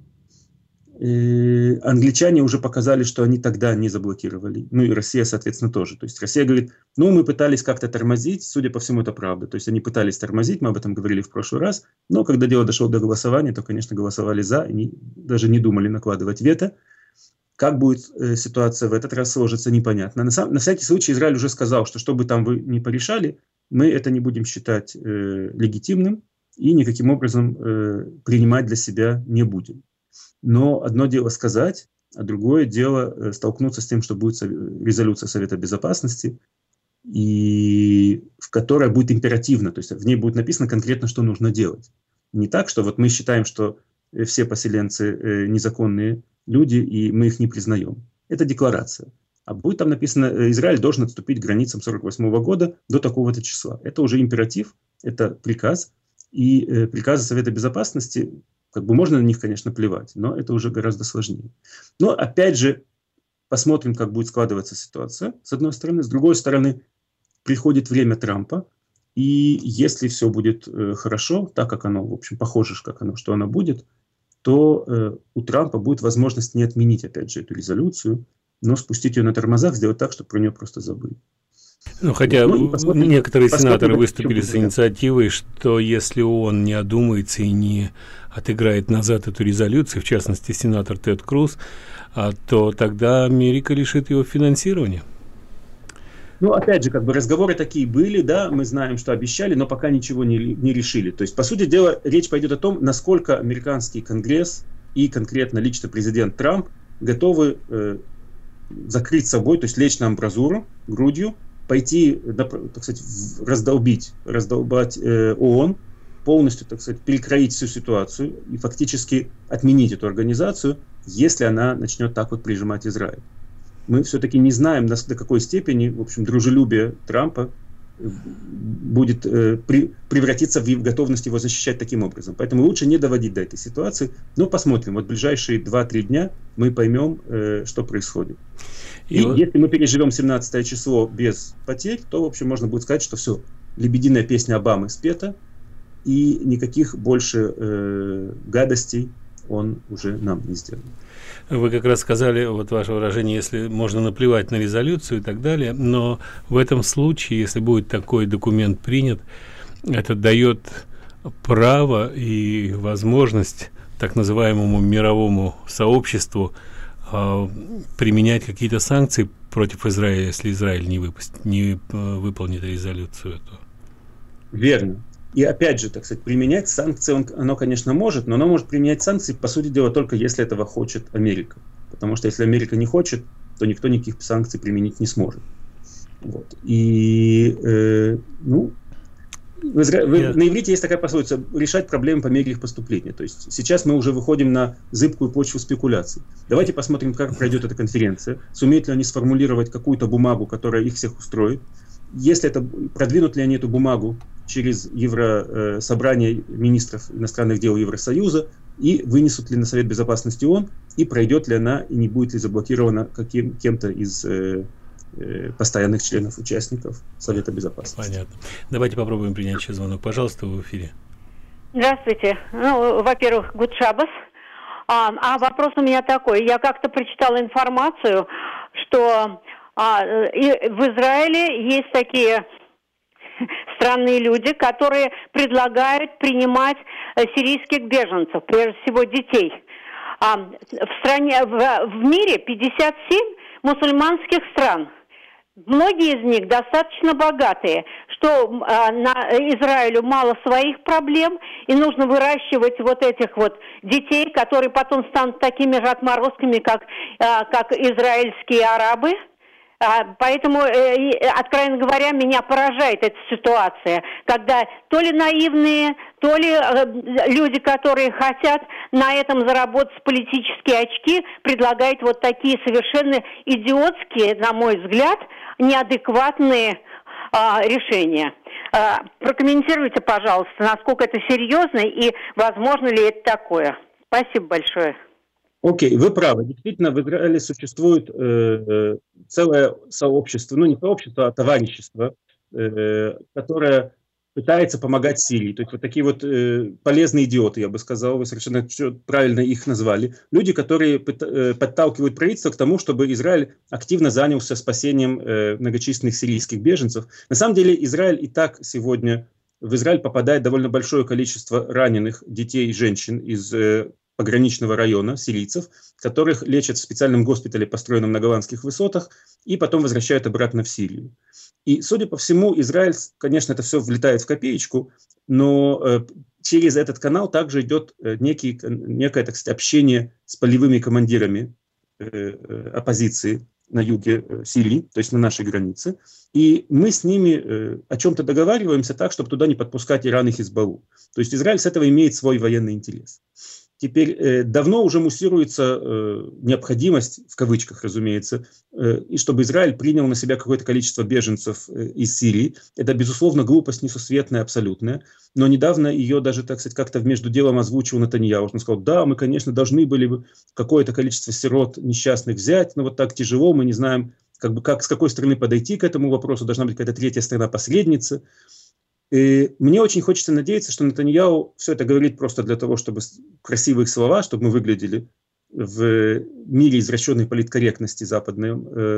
И англичане уже показали, что они тогда не заблокировали. И Россия, соответственно, тоже. То есть Россия говорит, мы пытались как-то тормозить, судя по всему, это правда. То есть они пытались тормозить, мы об этом говорили в прошлый раз, но когда дело дошло до голосования, то, конечно, голосовали за, и даже не думали накладывать вето. Как будет ситуация в этот раз сложится, непонятно. На всякий случай Израиль уже сказал, что бы там вы ни порешали, мы это не будем считать легитимным и никаким образом принимать для себя не будем. Но одно дело сказать, а другое дело столкнуться с тем, что будет резолюция Совета Безопасности, и в которой будет императивно, то есть в ней будет написано конкретно, что нужно делать. Не так, что мы считаем, что все поселенцы незаконные люди, и мы их не признаем. Это декларация. а будет там написано, Израиль должен отступить к границам 1948 года до такого-то числа. Это уже императив, это приказ, и приказы Совета Безопасности, как бы можно на них, конечно, плевать, но это уже гораздо сложнее. Но опять же, посмотрим, как будет складываться ситуация, с одной стороны. С другой стороны, приходит время Трампа, и если все будет хорошо, так как оно, в общем, похоже, что оно будет, то у Трампа будет возможность не отменить, опять же, эту резолюцию, но спустить ее на тормозах, сделать так, чтобы про нее просто забыли. Ну, хотя некоторые сенаторы выступили с инициативой, что если он не одумается и не отыграет назад эту резолюцию, в частности, сенатор Тед Круз, то тогда Америка лишит его финансирования. Ну, опять же, как бы разговоры такие были, да, мы знаем, что обещали, но пока ничего не решили. То есть, по сути дела, речь пойдет о том, насколько американский Конгресс и конкретно лично президент Трамп готовы закрыть собой, то есть лечь на амбразуру грудью, пойти, так сказать, раздолбать ООН, полностью, так сказать, перекроить всю ситуацию и фактически отменить эту организацию, если она начнет так вот прижимать Израиль. Мы все-таки не знаем, до какой степени, в общем, дружелюбие Трампа будет превратиться в готовность его защищать таким образом. Поэтому лучше не доводить до этой ситуации. Но посмотрим. Вот в ближайшие 2-3 дня мы поймем, что происходит. И если мы переживем 17 число без потерь, то, в общем, можно будет сказать, что все, лебединая песня Обамы спета, и никаких больше гадостей он уже нам не сделал. Вы как раз сказали, вот ваше выражение, если можно наплевать на резолюцию и так далее, но в этом случае, если будет такой документ принят, это дает право и возможность так называемому мировому сообществу применять какие-то санкции против Израиля, если Израиль не выполнит резолюцию эту. Верно. И опять же, так сказать, применять санкции оно, конечно, может, но оно может применять санкции, по сути дела, только если этого хочет Америка. Потому что если Америка не хочет, то никто никаких санкций применить не сможет. Вот. И, на иврите есть такая пословица: решать проблемы по мере их поступления. То есть сейчас мы уже выходим на зыбкую почву спекуляций. Давайте посмотрим, как пройдет эта конференция. Сумеют ли они сформулировать какую-то бумагу, которая их всех устроит. Если продвинут ли они эту бумагу через собрание министров иностранных дел Евросоюза и вынесут ли на Совет Безопасности ООН, и пройдет ли она, и не будет ли заблокирована кем-то из постоянных членов, участников Совета Безопасности. Понятно. Давайте попробуем принять еще звонок. Пожалуйста, вы в эфире. Здравствуйте. Во-первых, Гуд Шабас. Вопрос у меня такой. Я как-то прочитала информацию, что в Израиле есть такие странные люди, которые предлагают принимать сирийских беженцев, прежде всего детей. В мире 57 мусульманских стран. Многие из них достаточно богатые, что Израилю мало своих проблем, и нужно выращивать вот этих вот детей, которые потом станут такими же отморозками, как израильские арабы. Поэтому, откровенно говоря, меня поражает эта ситуация, когда то ли наивные, то ли люди, которые хотят на этом заработать политические очки, предлагают вот такие совершенно идиотские, на мой взгляд, неадекватные решения. Прокомментируйте, пожалуйста, насколько это серьезно и возможно ли это такое. Спасибо большое. Окей, вы правы. Действительно, в Израиле существует целое сообщество, не сообщество, а товарищество, которое пытается помогать Сирии. То есть вот такие вот полезные идиоты, я бы сказал, вы совершенно правильно их назвали. Люди, которые подталкивают правительство к тому, чтобы Израиль активно занялся спасением многочисленных сирийских беженцев. На самом деле Израиль и так сегодня, в Израиль попадает довольно большое количество раненых детей и женщин из пограничного района сирийцев, которых лечат в специальном госпитале, построенном на Голландских высотах, и потом возвращают обратно в Сирию. И, судя по всему, Израиль, конечно, это все влетает в копеечку, но через этот канал также идет некое, так сказать, общение с полевыми командирами оппозиции на юге Сирии, то есть на нашей границе. И мы с ними о чем-то договариваемся так, чтобы туда не подпускать Иран и Хизбаллу. То есть Израиль с этого имеет свой военный интерес. теперь давно уже муссируется необходимость, в кавычках, разумеется, и чтобы Израиль принял на себя какое-то количество беженцев из Сирии. Это, безусловно, глупость несусветная, абсолютная. Но недавно ее даже, так сказать, как-то между делом озвучил Нетаньяху. Он сказал, да, мы, конечно, должны были бы какое-то количество сирот несчастных взять, но вот так тяжело, мы не знаем, как, с какой стороны подойти к этому вопросу, должна быть какая-то третья страна-посредница. И мне очень хочется надеяться, что Нетаньяху все это говорит просто для того, чтобы красивые слова, чтобы мы выглядели в мире извращенной политкорректности западной,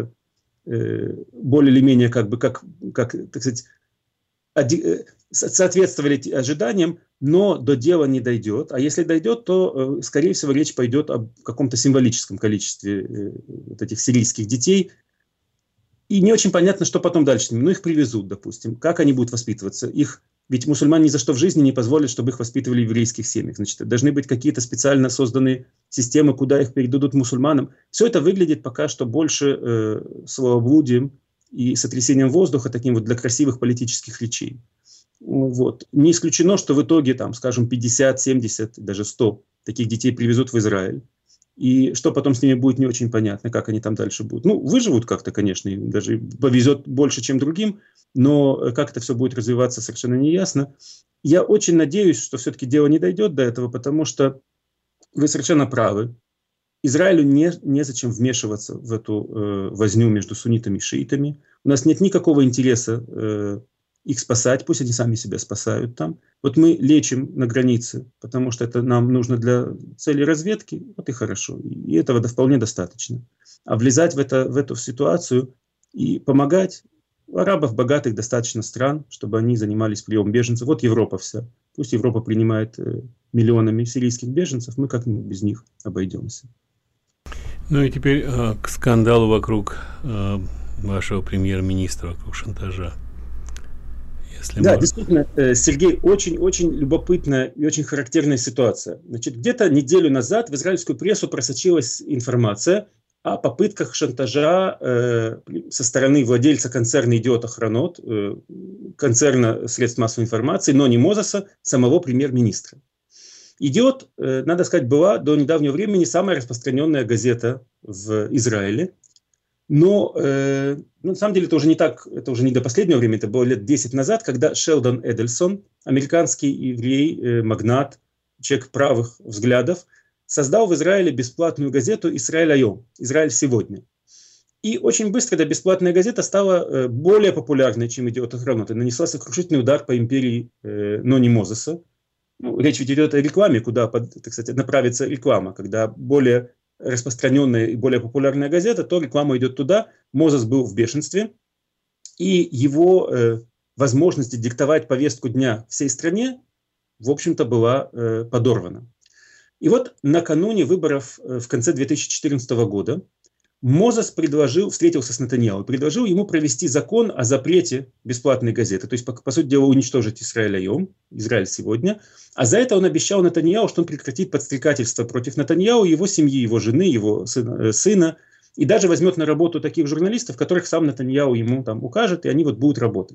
более или менее как так сказать, соответствовали ожиданиям, но до дела не дойдет. А если дойдет, то, скорее всего, речь пойдет о каком-то символическом количестве вот этих сирийских детей. И не очень понятно, что потом дальше с ними. Ну, их привезут, допустим. Как они будут воспитываться? Ведь мусульмане ни за что в жизни не позволят, чтобы их воспитывали в еврейских семьях. Значит, должны быть какие-то специально созданные системы, куда их передадут мусульманам. Все это выглядит пока что больше словоблудием и сотрясением воздуха, таким вот для красивых политических речей. Вот. Не исключено, что в итоге, там, скажем, 50, 70, даже 100 таких детей привезут в Израиль. И что потом с ними будет, не очень понятно, как они там дальше будут. Ну, выживут как-то, конечно, им даже повезет больше, чем другим, но как это все будет развиваться, совершенно неясно. Я очень надеюсь, что все-таки дело не дойдет до этого, потому что вы совершенно правы. Израилю незачем вмешиваться в эту возню между суннитами и шиитами. У нас нет никакого интереса их спасать, пусть они сами себя спасают там. Вот мы лечим на границе, потому что это нам нужно для цели разведки, вот и хорошо. И этого вполне достаточно. А влезать в эту ситуацию и помогать, у арабов богатых достаточно стран, чтобы они занимались приемом беженцев. Вот Европа вся. Пусть Европа принимает миллионами сирийских беженцев, мы как-нибудь без них обойдемся. Ну и теперь к скандалу вокруг вашего премьер-министра, вокруг шантажа. Да, действительно, Сергей, очень-очень любопытная и очень характерная ситуация. Значит, где-то неделю назад в израильскую прессу просочилась информация о попытках шантажа со стороны владельца концерна «Идиот Охранот», концерна средств массовой информации, но не Мозеса, самого премьер-министра. «Идиот», надо сказать, была до недавнего времени самая распространенная газета в Израиле. Но на самом деле это уже не так, это уже не до последнего времени, это было лет 10 назад, когда Шелдон Эдельсон, американский еврей, магнат, человек правых взглядов, создал в Израиле бесплатную газету «Исраэль Айом», «Израиль сегодня». И очень быстро эта бесплатная газета стала более популярной, чем «Идиот Охранот», и нанесла сокрушительный удар по империи Нони Мозеса. Ну, речь ведь идет о рекламе, куда, так сказать, направится реклама, когда более распространенная и более популярная газета, то реклама идет туда. Мозес был в бешенстве, и его возможность диктовать повестку дня всей стране, в общем-то, была подорвана. И вот накануне выборов в конце 2014 года Мозес встретился с Нетаньяху, предложил ему провести закон о запрете бесплатной газеты, то есть, по сути дела, уничтожить «Исраэль Айом», «Израиль сегодня», а за это он обещал Нетаньяху, что он прекратит подстрекательство против Нетаньяху, его семьи, его жены, его сына, и даже возьмет на работу таких журналистов, которых сам Нетаньяху ему там укажет, и они вот будут работать.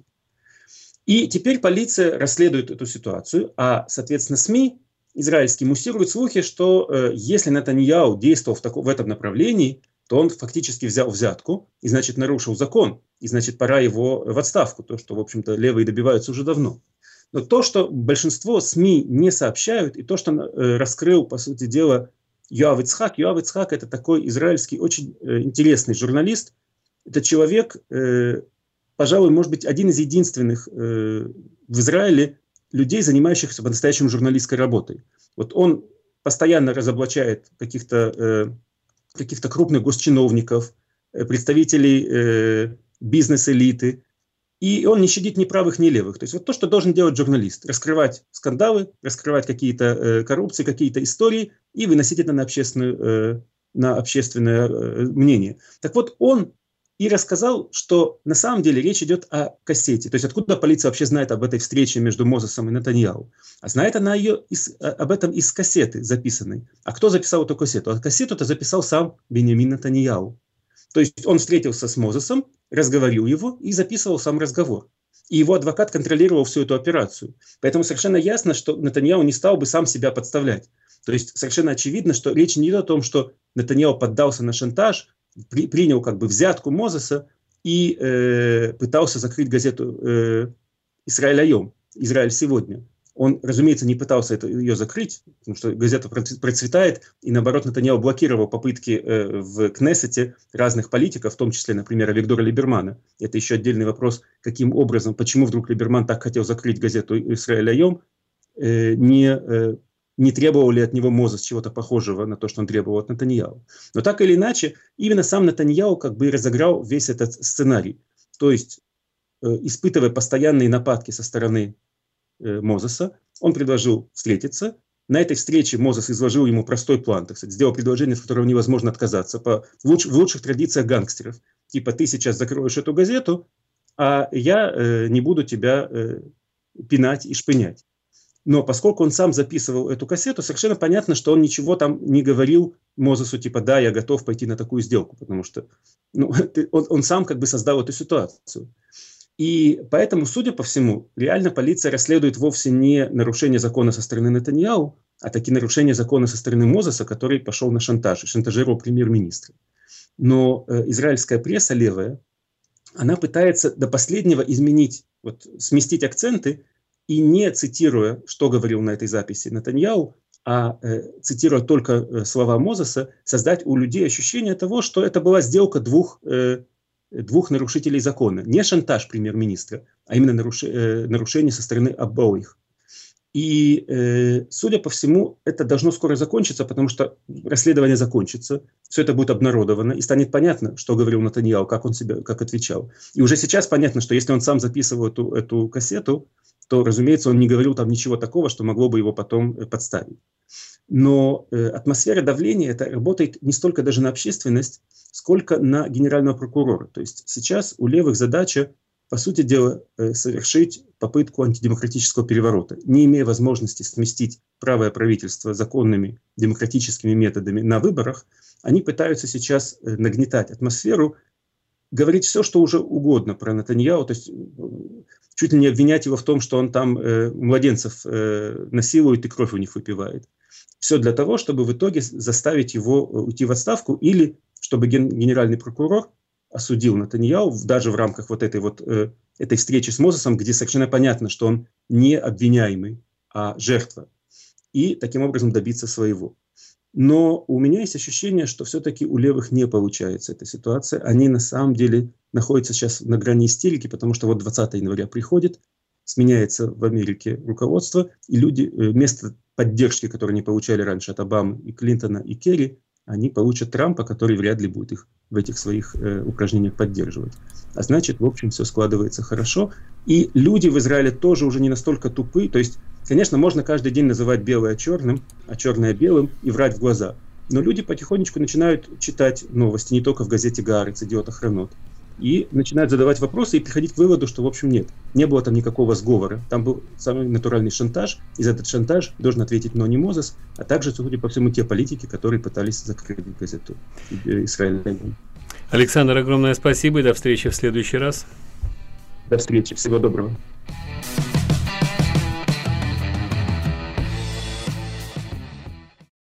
И теперь полиция расследует эту ситуацию, а, соответственно, СМИ израильские муссируют слухи, что если Нетаньяху действовал в этом направлении, то он фактически взял взятку и, значит, нарушил закон, и, значит, пора его в отставку, то, что, в общем-то, левые добиваются уже давно. Но то, что большинство СМИ не сообщают, и то, что раскрыл, по сути дела, Йоав Ицхак. Йоав Ицхак – это такой израильский очень интересный журналист. Это человек, пожалуй, может быть, один из единственных в Израиле людей, занимающихся по-настоящему журналистской работой. Вот он постоянно разоблачает каких-то крупных госчиновников, представителей бизнес-элиты, и он не щадит ни правых, ни левых. То есть вот то, что должен делать журналист: раскрывать скандалы, раскрывать какие-то коррупции, какие-то истории и выносить это на общественное мнение. Так вот, он и рассказал, что на самом деле речь идет о кассете. То есть откуда полиция вообще знает об этой встрече между Мозесом и Нетаньяху? А знает она об этом из кассеты записанной. А кто записал эту кассету? А кассету-то записал сам Биньямин Нетаньяху. То есть он встретился с Мозесом, разговорил его и записывал сам разговор. И его адвокат контролировал всю эту операцию. Поэтому совершенно ясно, что Нетаньяху не стал бы сам себя подставлять. То есть совершенно очевидно, что речь не идет о том, что Нетаньяху поддался на шантаж, принял как бы взятку Мозеса и пытался закрыть газету «Исраэль Айом», «Израиль сегодня». Он, разумеется, не пытался ее закрыть, потому что газета процветает, и наоборот Нетаньяху блокировал попытки в Кнессете разных политиков, в том числе, например, Авигдора Либермана. Это еще отдельный вопрос, каким образом, почему вдруг Либерман так хотел закрыть газету «Исраэль Айом», не требовал ли от него Мозес чего-то похожего на то, что он требовал от Нетаньяху. Но так или иначе, именно сам Нетаньяху как бы разыграл весь этот сценарий. То есть, испытывая постоянные нападки со стороны Мозеса, он предложил встретиться. На этой встрече Мозес изложил ему простой план, так сказать, сделал предложение, от которого невозможно отказаться, в лучших традициях гангстеров. Типа, ты сейчас закроешь эту газету, а я не буду тебя пинать и шпынять. Но поскольку он сам записывал эту кассету, совершенно понятно, что он ничего там не говорил Мозесу, типа, да, я готов пойти на такую сделку, потому что он сам как бы создал эту ситуацию. И поэтому, судя по всему, реально полиция расследует вовсе не нарушение закона со стороны Нетаньяху, а такие нарушения закона со стороны Мозеса, который пошел на шантаж и шантажировал премьер-министра. Но израильская пресса левая, она пытается до последнего изменить, сместить акценты, и не цитируя, что говорил на этой записи Нетаньяху, а цитируя только слова Мозеса, создать у людей ощущение того, что это была сделка двух нарушителей закона. Не шантаж премьер-министра, а именно нарушение со стороны обоих. И, судя по всему, это должно скоро закончиться, потому что расследование закончится, все это будет обнародовано, и станет понятно, что говорил Нетаньяху, как отвечал. И уже сейчас понятно, что если он сам записывал эту кассету, то, разумеется, он не говорил там ничего такого, что могло бы его потом подставить. Но атмосфера давления это работает не столько даже на общественность, сколько на генерального прокурора. То есть сейчас у левых задача, по сути дела, совершить попытку антидемократического переворота. Не имея возможности сместить правое правительство законными демократическими методами на выборах, они пытаются сейчас нагнетать атмосферу, говорить все, что уже угодно про Нетаньяху, то есть чуть ли не обвинять его в том, что он там младенцев насилует и кровь у них выпивает. Все для того, чтобы в итоге заставить его уйти в отставку или чтобы генеральный прокурор осудил Нетаньяху даже в рамках этой встречи с Мозесом, где совершенно понятно, что он не обвиняемый, а жертва, и таким образом добиться своего. Но у меня есть ощущение, что все-таки у левых не получается эта ситуация. Они на самом деле находятся сейчас на грани истерики, потому что 20 января приходит, сменяется в Америке руководство, и люди вместо поддержки, которую они получали раньше от Обамы и Клинтона и Керри, они получат Трампа, который вряд ли будет их в этих своих упражнениях поддерживать. А значит, в общем, все складывается хорошо. И люди в Израиле тоже уже не настолько тупы. То есть, конечно, можно каждый день называть белое черным, а черное белым и врать в глаза. Но люди потихонечку начинают читать новости, не только в газете «Гаарец», «Идиот Охранот», и начинают задавать вопросы и приходить к выводу, что, в общем, нет. Не было там никакого сговора. Там был самый натуральный шантаж. И за этот шантаж должен ответить не Мозес, а также, судя по всему, те политики, которые пытались закрыть газету «Израиль». Александр, огромное спасибо и до встречи в следующий раз. До встречи. Всего доброго.